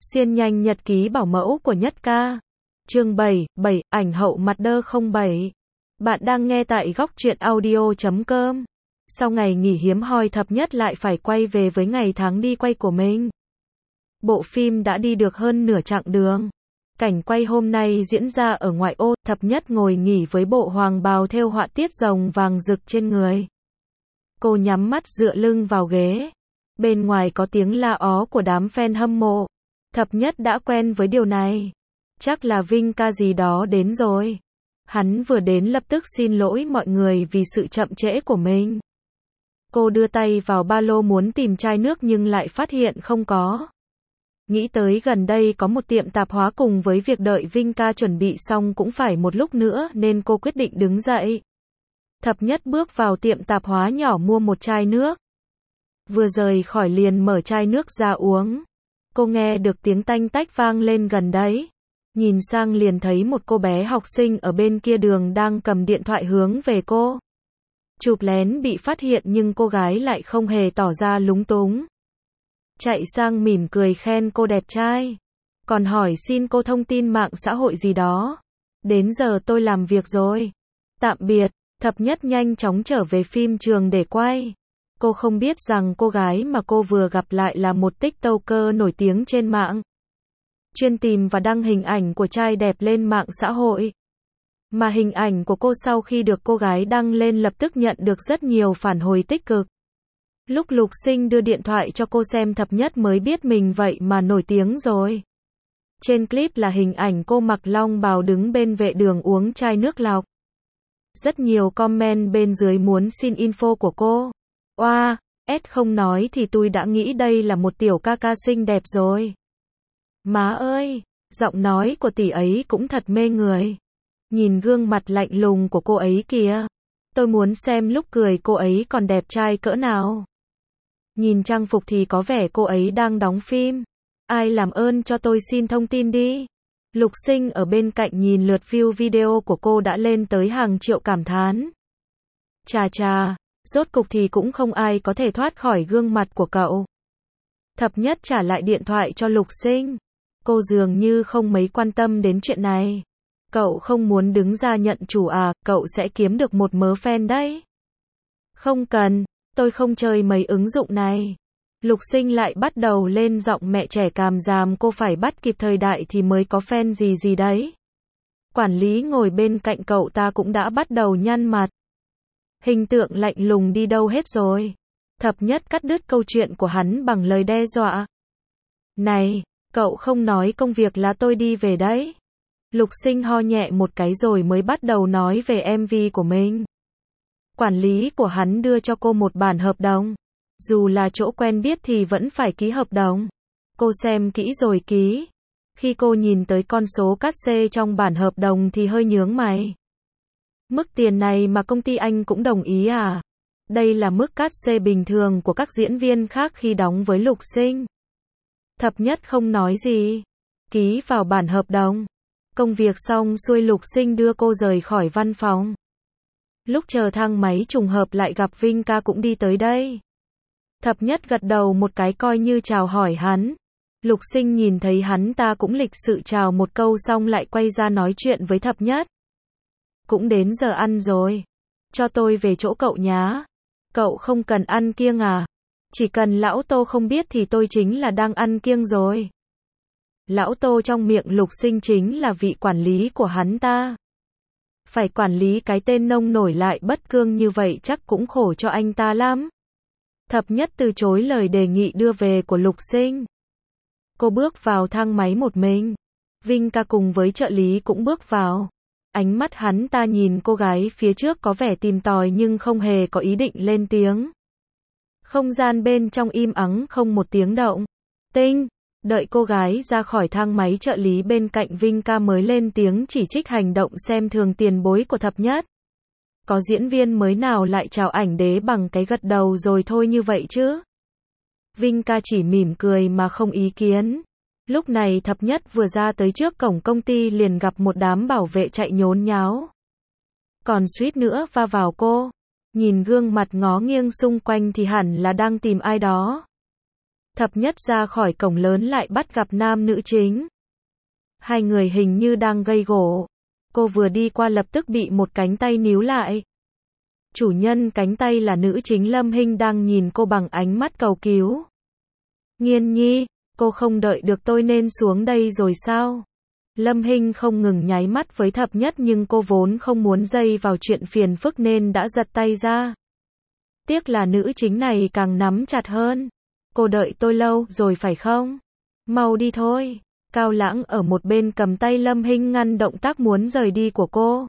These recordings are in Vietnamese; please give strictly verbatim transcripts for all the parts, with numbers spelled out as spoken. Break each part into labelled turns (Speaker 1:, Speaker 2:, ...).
Speaker 1: Xuyên nhanh nhật ký bảo mẫu của Nhất Ca. Chương bảy, bảy, ảnh hậu mặt đơ không bảy. Bạn đang nghe tại góc truyện audio chấm com. Sau ngày nghỉ hiếm hoi, Thập Nhất lại phải quay về với ngày tháng đi quay của mình. Bộ phim đã đi được hơn nửa chặng đường. Cảnh quay hôm nay diễn ra ở ngoại ô, Thập Nhất ngồi nghỉ với bộ hoàng bào thêu họa tiết rồng vàng rực trên người. Cô nhắm mắt dựa lưng vào ghế. Bên ngoài có tiếng la ó của đám fan hâm mộ. Thập Nhất đã quen với điều này. Chắc là Vinh ca gì đó đến rồi. Hắn vừa đến lập tức xin lỗi mọi người vì sự chậm trễ của mình. Cô đưa tay vào ba lô muốn tìm chai nước nhưng lại phát hiện không có. Nghĩ tới gần đây có một tiệm tạp hóa, cùng với việc đợi Vinh ca chuẩn bị xong cũng phải một lúc nữa nên cô quyết định đứng dậy. Thập Nhất bước vào tiệm tạp hóa nhỏ mua một chai nước. Vừa rời khỏi liền mở chai nước ra uống. Cô nghe được tiếng tanh tách vang lên gần đấy. Nhìn sang liền thấy một cô bé học sinh ở bên kia đường đang cầm điện thoại hướng về cô. Chụp lén bị phát hiện nhưng cô gái lại không hề tỏ ra lúng túng. Chạy sang mỉm cười khen cô đẹp trai. Còn hỏi xin cô thông tin mạng xã hội gì đó. Đến giờ tôi làm việc rồi. Tạm biệt. Thập Nhất nhanh chóng trở về phim trường để quay. Cô không biết rằng cô gái mà cô vừa gặp lại là một TikToker nổi tiếng trên mạng. Chuyên tìm và đăng hình ảnh của trai đẹp lên mạng xã hội. Mà hình ảnh của cô sau khi được cô gái đăng lên lập tức nhận được rất nhiều phản hồi tích cực. Lúc Lục Sinh đưa điện thoại cho cô xem, Thập Nhất mới biết mình vậy mà nổi tiếng rồi. Trên clip là hình ảnh cô mặc long bào đứng bên vệ đường uống chai nước lọc. Rất nhiều comment bên dưới muốn xin info của cô. Oa, wow, S không nói thì tôi đã nghĩ đây là một tiểu ca ca xinh đẹp rồi. Má ơi, giọng nói của tỷ ấy cũng thật mê người. Nhìn gương mặt lạnh lùng của cô ấy kìa. Tôi muốn xem lúc cười cô ấy còn đẹp trai cỡ nào. Nhìn trang phục thì có vẻ cô ấy đang đóng phim. Ai làm ơn cho tôi xin thông tin đi. Lục Sinh ở bên cạnh nhìn lượt view video của cô đã lên tới hàng triệu, cảm thán. Chà chà, rốt cục thì cũng không ai có thể thoát khỏi gương mặt của cậu. Thập Nhất trả lại điện thoại cho Lục Sinh. Cô dường như không mấy quan tâm đến chuyện này. Cậu không muốn đứng ra nhận chủ à, cậu sẽ kiếm được một mớ fan đấy. Không cần, tôi không chơi mấy ứng dụng này. Lục Sinh lại bắt đầu lên giọng mẹ trẻ càm ràm, cô phải bắt kịp thời đại thì mới có fan gì gì đấy. Quản lý ngồi bên cạnh cậu ta cũng đã bắt đầu nhăn mặt. Hình tượng lạnh lùng đi đâu hết rồi. Thập Nhất cắt đứt câu chuyện của hắn bằng lời đe dọa. Này, cậu không nói công việc là tôi đi về đấy. Lục Sinh ho nhẹ một cái rồi mới bắt đầu nói về em vê của mình. Quản lý của hắn đưa cho cô một bản hợp đồng. Dù là chỗ quen biết thì vẫn phải ký hợp đồng. Cô xem kỹ rồi ký. Khi cô nhìn tới con số cát xê trong bản hợp đồng thì hơi nhướng mày. Mức tiền này mà công ty anh cũng đồng ý à? Đây là mức cát xê bình thường của các diễn viên khác khi đóng với Lục Sinh. Thập Nhất không nói gì. Ký vào bản hợp đồng. Công việc xong xuôi, Lục Sinh đưa cô rời khỏi văn phòng. Lúc chờ thang máy trùng hợp lại gặp Vinh ca cũng đi tới đây. Thập Nhất gật đầu một cái coi như chào hỏi hắn. Lục Sinh nhìn thấy hắn ta cũng lịch sự chào một câu xong lại quay ra nói chuyện với Thập Nhất. Cũng đến giờ ăn rồi. Cho tôi về chỗ cậu nhá. Cậu không cần ăn kiêng à? Chỉ cần lão Tô không biết thì tôi chính là đang ăn kiêng rồi. Lão Tô trong miệng Lục Sinh chính là vị quản lý của hắn ta. Phải quản lý cái tên nông nổi lại bất cương như vậy chắc cũng khổ cho anh ta lắm. Thập Nhất từ chối lời đề nghị đưa về của Lục Sinh. Cô bước vào thang máy một mình. Vinh ca cùng với trợ lý cũng bước vào. Ánh mắt hắn ta nhìn cô gái phía trước có vẻ tìm tòi nhưng không hề có ý định lên tiếng. Không gian bên trong im ắng không một tiếng động. Tinh, đợi cô gái ra khỏi thang máy, trợ lý bên cạnh Vinh ca mới lên tiếng chỉ trích hành động xem thường tiền bối của Thập Nhất. Có diễn viên mới nào lại chào ảnh đế bằng cái gật đầu rồi thôi như vậy chứ? Vinh ca chỉ mỉm cười mà không ý kiến. Lúc này Thập Nhất vừa ra tới trước cổng công ty liền gặp một đám bảo vệ chạy nhốn nháo. Còn suýt nữa va vào cô. Nhìn gương mặt ngó nghiêng xung quanh thì hẳn là đang tìm ai đó. Thập nhất ra khỏi cổng lớn lại bắt gặp nam nữ chính. Hai người hình như đang gây gổ. Cô vừa đi qua lập tức bị một cánh tay níu lại. Chủ nhân cánh tay là nữ chính Lâm Hinh đang nhìn cô bằng ánh mắt cầu cứu. Nghiên nhi, cô không đợi được tôi nên xuống đây rồi sao? Lâm Hinh không ngừng nháy mắt với thập nhất nhưng cô vốn không muốn dây vào chuyện phiền phức nên đã giật tay ra. Tiếc là nữ chính này càng nắm chặt hơn. Cô đợi tôi lâu rồi phải không? Mau đi thôi. Cao Lãng ở một bên cầm tay Lâm Hinh ngăn động tác muốn rời đi của cô.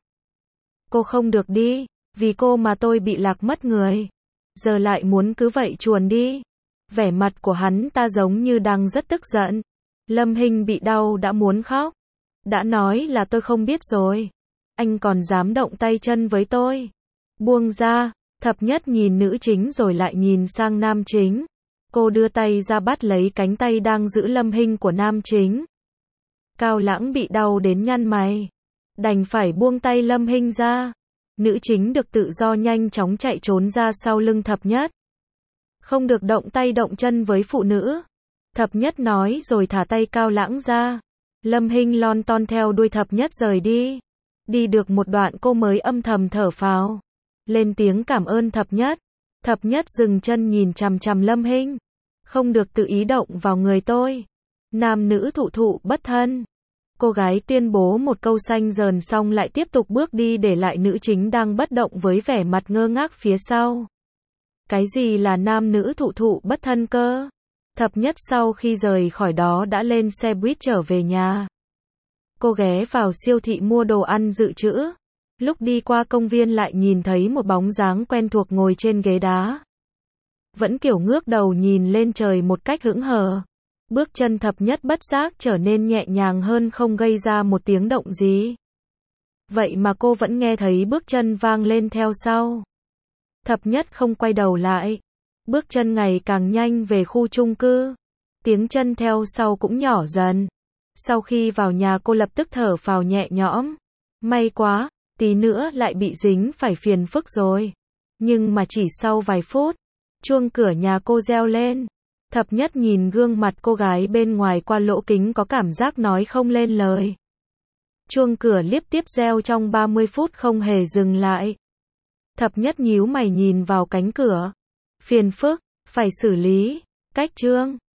Speaker 1: Cô không được đi, vì cô mà tôi bị lạc mất người. Giờ lại muốn cứ vậy chuồn đi. Vẻ mặt của hắn ta giống như đang rất tức giận. Lâm Hinh bị đau đã muốn khóc. Đã nói là tôi không biết rồi. Anh còn dám động tay chân với tôi. Buông ra. Thập nhất nhìn nữ chính rồi lại nhìn sang nam chính. Cô đưa tay ra bắt lấy cánh tay đang giữ Lâm Hinh của nam chính. Cao Lãng bị đau đến nhăn mày. Đành phải buông tay Lâm Hinh ra. Nữ chính được tự do nhanh chóng chạy trốn ra sau lưng thập nhất. Không được động tay động chân với phụ nữ. Thập nhất nói rồi thả tay Cao Lãng ra. Lâm Hinh lon ton theo đuôi thập nhất rời đi. Đi được một đoạn cô mới âm thầm thở phào. Lên tiếng cảm ơn thập nhất. Thập nhất dừng chân nhìn chằm chằm Lâm Hinh. Không được tự ý động vào người tôi. Nam nữ thụ thụ bất thân. Cô gái tuyên bố một câu xanh dờn xong lại tiếp tục bước đi để lại nữ chính đang bất động với vẻ mặt ngơ ngác phía sau. Cái gì là nam nữ thụ thụ bất thân cơ? Thập nhất sau khi rời khỏi đó đã lên xe buýt trở về nhà. Cô ghé vào siêu thị mua đồ ăn dự trữ. Lúc đi qua công viên lại nhìn thấy một bóng dáng quen thuộc ngồi trên ghế đá. Vẫn kiểu ngước đầu nhìn lên trời một cách hững hờ. Bước chân thập nhất bất giác trở nên nhẹ nhàng hơn không gây ra một tiếng động gì. Vậy mà cô vẫn nghe thấy bước chân vang lên theo sau. Thập nhất không quay đầu lại. Bước chân ngày càng nhanh về khu chung cư. Tiếng chân theo sau cũng nhỏ dần. Sau khi vào nhà cô lập tức thở phào nhẹ nhõm. May quá, tí nữa lại bị dính phải phiền phức rồi. Nhưng mà chỉ sau vài phút, chuông cửa nhà cô reo lên. Thập nhất nhìn gương mặt cô gái bên ngoài qua lỗ kính có cảm giác nói không lên lời. Chuông cửa liên tiếp reo trong ba mươi phút không hề dừng lại. Thập nhất nhíu mày nhìn vào cánh cửa. Phiền phức, phải xử lý. Cách chương